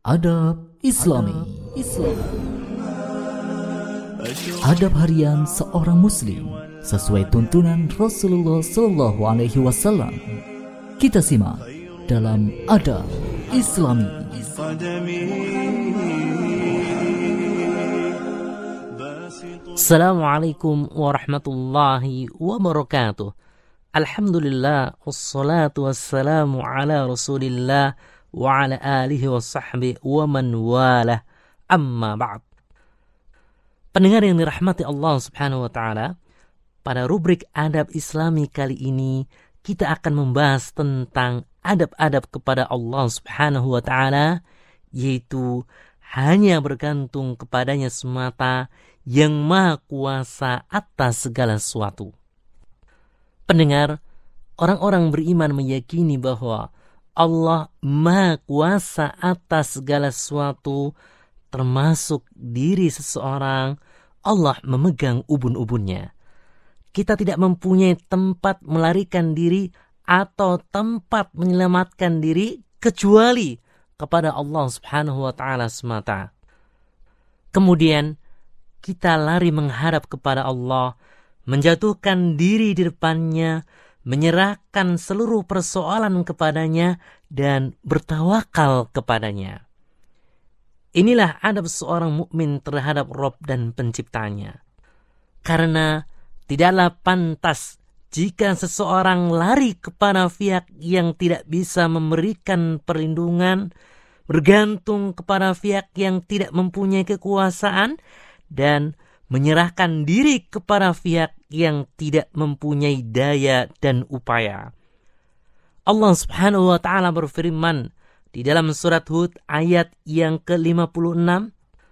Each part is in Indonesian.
Adab Islami. Adab harian seorang muslim sesuai tuntunan Rasulullah Sallallahu Alaihi Wasallam. Kita simak dalam Adab Islami. Assalamualaikum warahmatullahi wabarakatuh. Alhamdulillah, wassalatu wassalamu ala rasulillah wa ala alihi wa sahbihi wa man walah, amma ba'd. Pendengar yang dirahmati Allah subhanahu wa ta'ala, pada rubrik adab islami kali ini kita akan membahas tentang adab-adab kepada Allah subhanahu wa ta'ala, yaitu hanya bergantung kepadanya semata yang maha kuasa atas segala sesuatu. Pendengar, orang-orang beriman meyakini bahwa Allah maha kuasa atas segala sesuatu, termasuk diri seseorang. Allah memegang ubun-ubunnya. Kita tidak mempunyai tempat melarikan diri atau tempat menyelamatkan diri kecuali kepada Allah subhanahu wa ta'ala semata. Kemudian kita lari menghadap kepada Allah, menjatuhkan diri di depannya, menyerahkan seluruh persoalan kepadanya, dan bertawakal kepadanya. Inilah adab seorang mukmin terhadap Rabb dan penciptanya. Karena tidaklah pantas jika seseorang lari kepada pihak yang tidak bisa memberikan perlindungan, bergantung kepada pihak yang tidak mempunyai kekuasaan, dan menyerahkan diri kepada pihak yang tidak mempunyai daya dan upaya. Allah subhanahu wa ta'ala berfirman di dalam surat Hud ayat yang ke-56,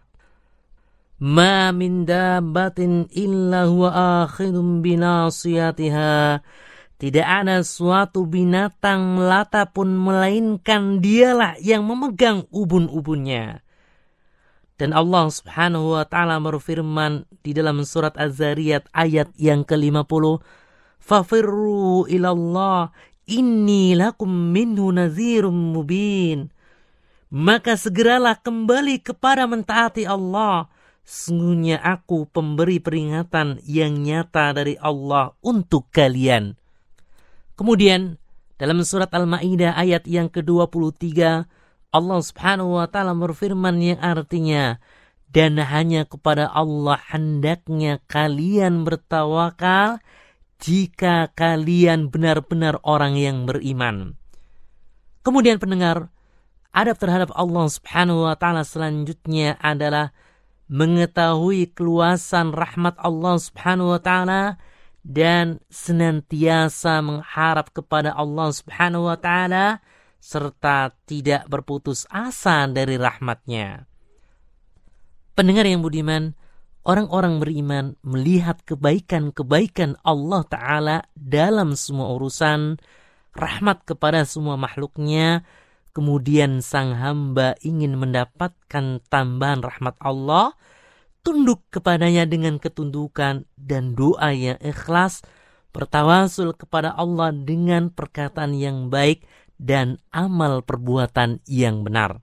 Ma min dabbatin illa huwa akhidun binasiyatiha. Tidak ada suatu binatang melata pun melainkan dialah yang memegang ubun-ubunnya. Dan Allah subhanahu wa ta'ala berfirman di dalam surat Az-Zariyat ayat yang ke-50, Fafirru ilallah inni lakum minhu nadhirum mubin. Maka segeralah kembali kepada mentaati Allah. Sungguhnya aku pemberi peringatan yang nyata dari Allah untuk kalian. Kemudian dalam surat Al-Ma'idah ayat yang ke-23, Allah subhanahu wa ta'ala berfirman yang artinya, dan hanya kepada Allah hendaknya kalian bertawakal jika kalian benar-benar orang yang beriman. Kemudian pendengar, adab terhadap Allah subhanahu wa ta'ala selanjutnya adalah mengetahui keluasan rahmat Allah subhanahu wa ta'ala dan senantiasa mengharap kepada Allah subhanahu wa ta'ala serta tidak berputus asa dari rahmatnya. Pendengar yang budiman, orang-orang beriman melihat kebaikan-kebaikan Allah Ta'ala dalam semua urusan, rahmat kepada semua makhluknya, kemudian sang hamba ingin mendapatkan tambahan rahmat Allah, tunduk kepadanya dengan ketundukan dan doa yang ikhlas, bertawasul kepada Allah dengan perkataan yang baik dan amal perbuatan yang benar.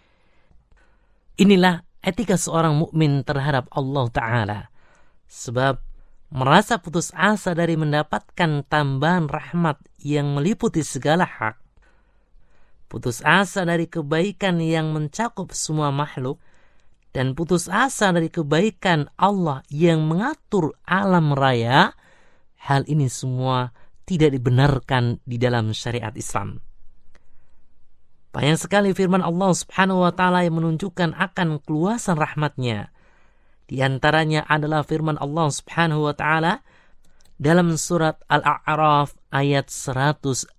Inilah etika seorang mukmin terhadap Allah Ta'ala. Sebab merasa putus asa dari mendapatkan tambahan rahmat yang meliputi segala hak, putus asa dari kebaikan yang mencakup semua makhluk, dan putus asa dari kebaikan Allah yang mengatur alam raya, hal ini semua tidak dibenarkan di dalam syariat Islam. Banyak sekali firman Allah subhanahu wa ta'ala yang menunjukkan akan keluasan rahmatnya. Di antaranya adalah firman Allah subhanahu wa ta'ala dalam surat Al-A'raf ayat 156,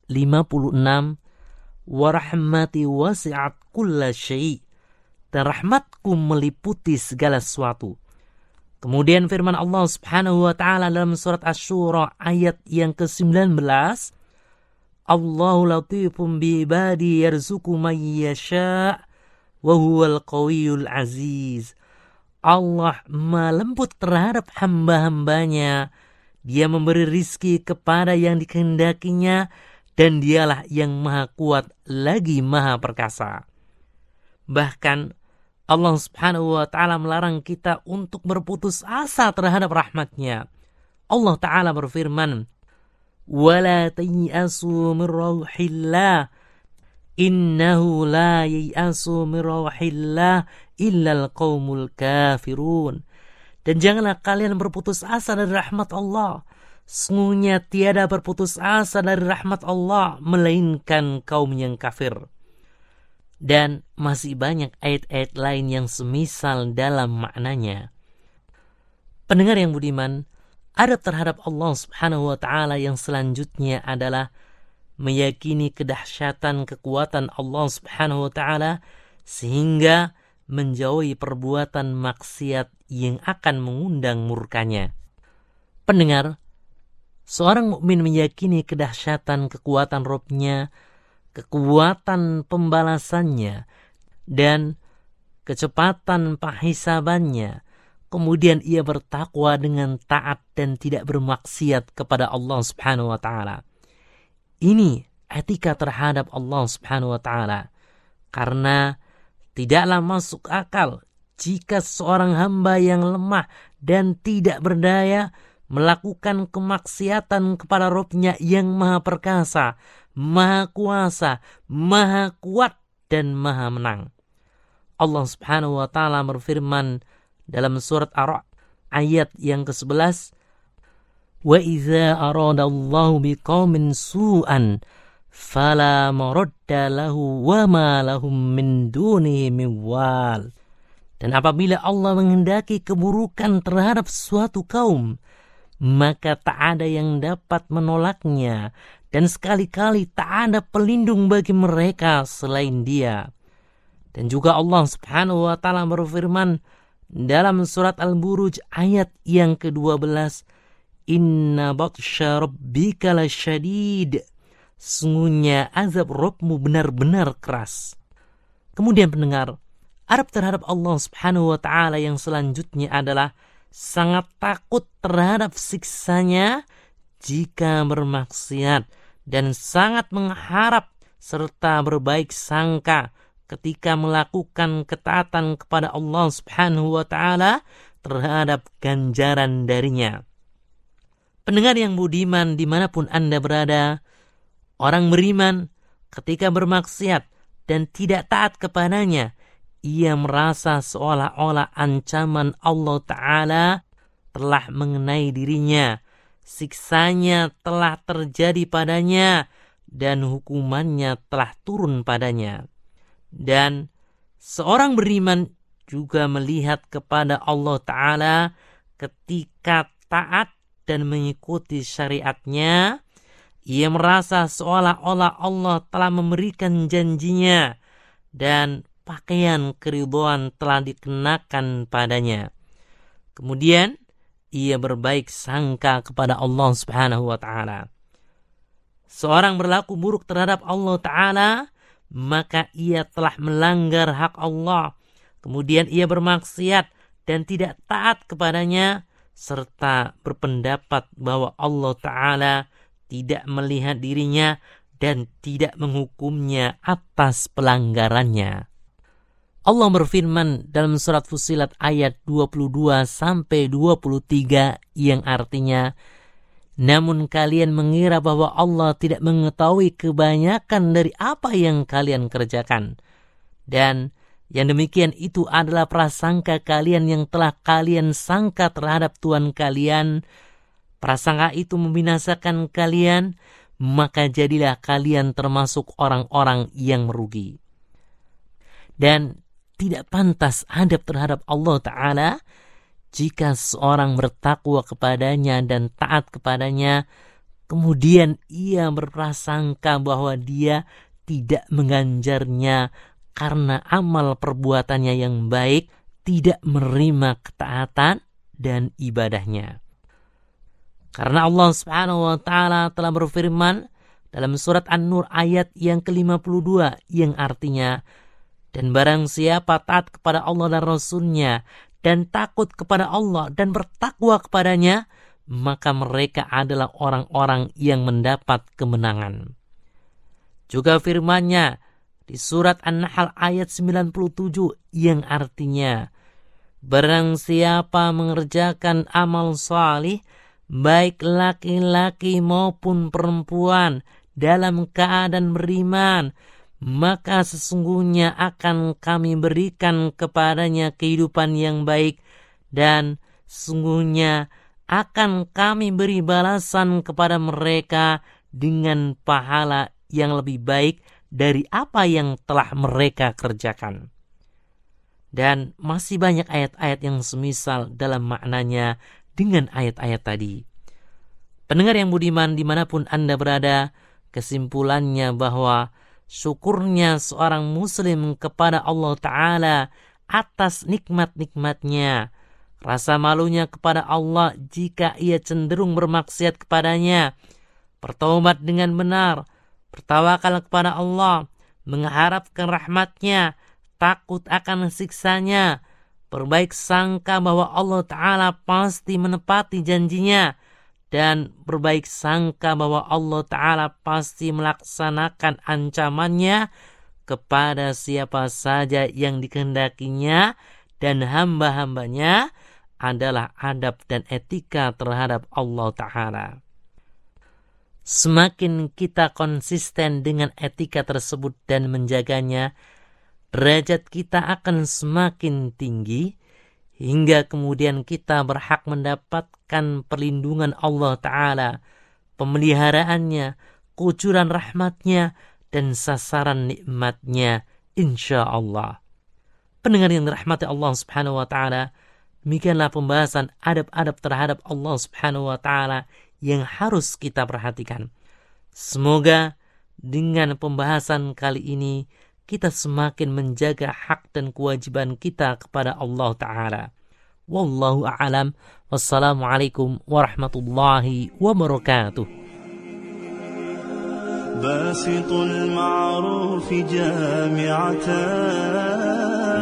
Wa rahmati wasi'at kulla syai'. Dan rahmatku meliputi segala sesuatu. Kemudian firman Allah subhanahu wa ta'ala dalam surat Asy-Syura ayat yang ke-19, Allahu latifum bi ibadi yarzuqu man yasha' wa huwal qawiyyul aziz. Allah Maha lembut terhadap hamba-hambanya. Dia memberi rizki kepada yang dikehendakinya dan dialah yang maha kuat lagi maha perkasa. Bahkan Allah Subhanahu wa ta'ala melarang kita untuk berputus asa terhadap rahmat-Nya. Allah Ta'ala berfirman, وَلَا تَيْأَسُوا مِنْ رَوْحِ اللَّهِ إِنَّهُ لَا يَيْأَسُ مِنْ رَوْحِ اللَّهِ إِلَّا الْقَوْمُ الْكَافِرُونَ. Dan janganlah kalian berputus asa dari rahmat Allah. Sungguhnya tiada berputus asa dari rahmat Allah melainkan kaum yang kafir. Dan masih banyak ayat-ayat lain yang semisal dalam maknanya. Pendengar yang budiman, adab terhadap Allah Subhanahu wa ta'ala yang selanjutnya adalah meyakini kedahsyatan kekuatan Allah Subhanahu wa ta'ala sehingga menjauhi perbuatan maksiat yang akan mengundang murkanya. Pendengar, seorang mukmin meyakini kedahsyatan kekuatan Rabb-Nya, kekuatan pembalasannya, dan kecepatan penghisabannya. Kemudian ia bertakwa dengan taat dan tidak bermaksiat kepada Allah Subhanahu wa ta'ala. Ini etika terhadap Allah Subhanahu wa ta'ala. Karena tidaklah masuk akal jika seorang hamba yang lemah dan tidak berdaya melakukan kemaksiatan kepada Rabb-Nya yang maha perkasa, maha kuasa, maha kuat, dan maha menang. Allah Subhanahu wa ta'ala berfirman dalam surat Ar-Ra'd ayat yang ke-11, وَإِذَا أَرَادَ اللَّهُ بِقَوْمٍ سُوءًا فَلَا مَرَدَّ لَهُ وَمَا لَهُم مِّن دُونِهِ مِن وَالٍ. Dan apabila Allah menghendaki keburukan terhadap suatu kaum, maka tak ada yang dapat menolaknya, dan sekali-kali tak ada pelindung bagi mereka selain Dia. Dan juga Allah Subhanahu wa ta'ala berfirman dalam surat Al-Buruj ayat yang ke-12, Inna batsya rabbika lasyadid. Sungguhnya azab Rabbmu benar-benar keras. Kemudian pendengar, adab terhadap Allah Subhanahu wa ta'ala yang selanjutnya adalah sangat takut terhadap siksanya jika bermaksiat, dan sangat mengharap serta berbaik sangka ketika melakukan ketaatan kepada Allah Subhanahu wa ta'ala terhadap ganjaran darinya. Pendengar yang budiman dimanapun Anda berada, orang beriman ketika bermaksiat dan tidak taat kepadanya, ia merasa seolah-olah ancaman Allah Ta'ala telah mengenai dirinya, siksanya telah terjadi padanya, dan hukumannya telah turun padanya. Dan seorang beriman juga melihat kepada Allah Ta'ala ketika taat dan mengikuti syariatnya, ia merasa seolah-olah Allah telah memberikan janjinya dan pakaian keridhaan telah dikenakan padanya. Kemudian ia berbaik sangka kepada Allah Subhanahu wa ta'ala. Seorang berlaku buruk terhadap Allah Ta'ala, maka ia telah melanggar hak Allah. Kemudian ia bermaksiat dan tidak taat kepadanya, serta berpendapat bahwa Allah Ta'ala tidak melihat dirinya dan tidak menghukumnya atas pelanggarannya. Allah berfirman dalam surat Fussilat ayat 22-23 yang artinya, namun kalian mengira bahwa Allah tidak mengetahui kebanyakan dari apa yang kalian kerjakan. Dan yang demikian itu adalah prasangka kalian yang telah kalian sangka terhadap Tuhan kalian. Prasangka itu membinasakan kalian, maka jadilah kalian termasuk orang-orang yang merugi. Dan tidak pantas adab terhadap Allah Ta'ala jika seorang bertakwa kepadanya dan taat kepadanya, kemudian ia berprasangka bahwa dia tidak mengganjarnya karena amal perbuatannya yang baik, tidak menerima ketaatan dan ibadahnya. Karena Allah Subhanahu wa ta'ala telah berfirman dalam surat An-Nur ayat yang ke-52 yang artinya, dan barang siapa taat kepada Allah dan Rasul-Nya dan takut kepada Allah dan bertakwa kepadanya, maka mereka adalah orang-orang yang mendapat kemenangan. Juga firman-Nya di surat An-Nahl ayat 97 yang artinya, barang siapa mengerjakan amal salih, baik laki-laki maupun perempuan, dalam keadaan beriman, maka sesungguhnya akan kami berikan kepadanya kehidupan yang baik, dan sesungguhnya akan kami beri balasan kepada mereka dengan pahala yang lebih baik dari apa yang telah mereka kerjakan. Dan masih banyak ayat-ayat yang semisal dalam maknanya dengan ayat-ayat tadi. Pendengar yang budiman dimanapun Anda berada, kesimpulannya bahwa syukurnya seorang muslim kepada Allah Ta'ala atas nikmat-nikmatnya, rasa malunya kepada Allah jika ia cenderung bermaksiat kepadanya, bertaubat dengan benar, bertawakal kepada Allah, mengharapkan rahmatnya, takut akan siksanya, berbaik sangka bahwa Allah Ta'ala pasti menepati janjinya, dan berbaik sangka bahwa Allah Ta'ala pasti melaksanakan ancamannya kepada siapa saja yang dikehendakinya, dan hamba-hambanya adalah adab dan etika terhadap Allah Ta'ala. Semakin kita konsisten dengan etika tersebut dan menjaganya, derajat kita akan semakin tinggi, hingga kemudian kita berhak mendapatkan perlindungan Allah Ta'ala, pemeliharaannya, kucuran rahmatnya, dan sasaran nikmatnya, insya Allah. Pendengar yang dirahmati Allah Subhanahu wa Ta'ala, demikianlah pembahasan adab-adab terhadap Allah Subhanahu wa Ta'ala yang harus kita perhatikan. Semoga dengan pembahasan kali ini kita semakin menjaga hak dan kewajiban kita kepada Allah Ta'ala. Wallahu a'lam. Wassalamualaikum warahmatullahi wabarakatuh. Basitul ma'ruf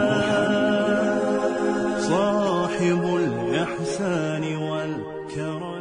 jami'atan, sahibul ihsani wal karam.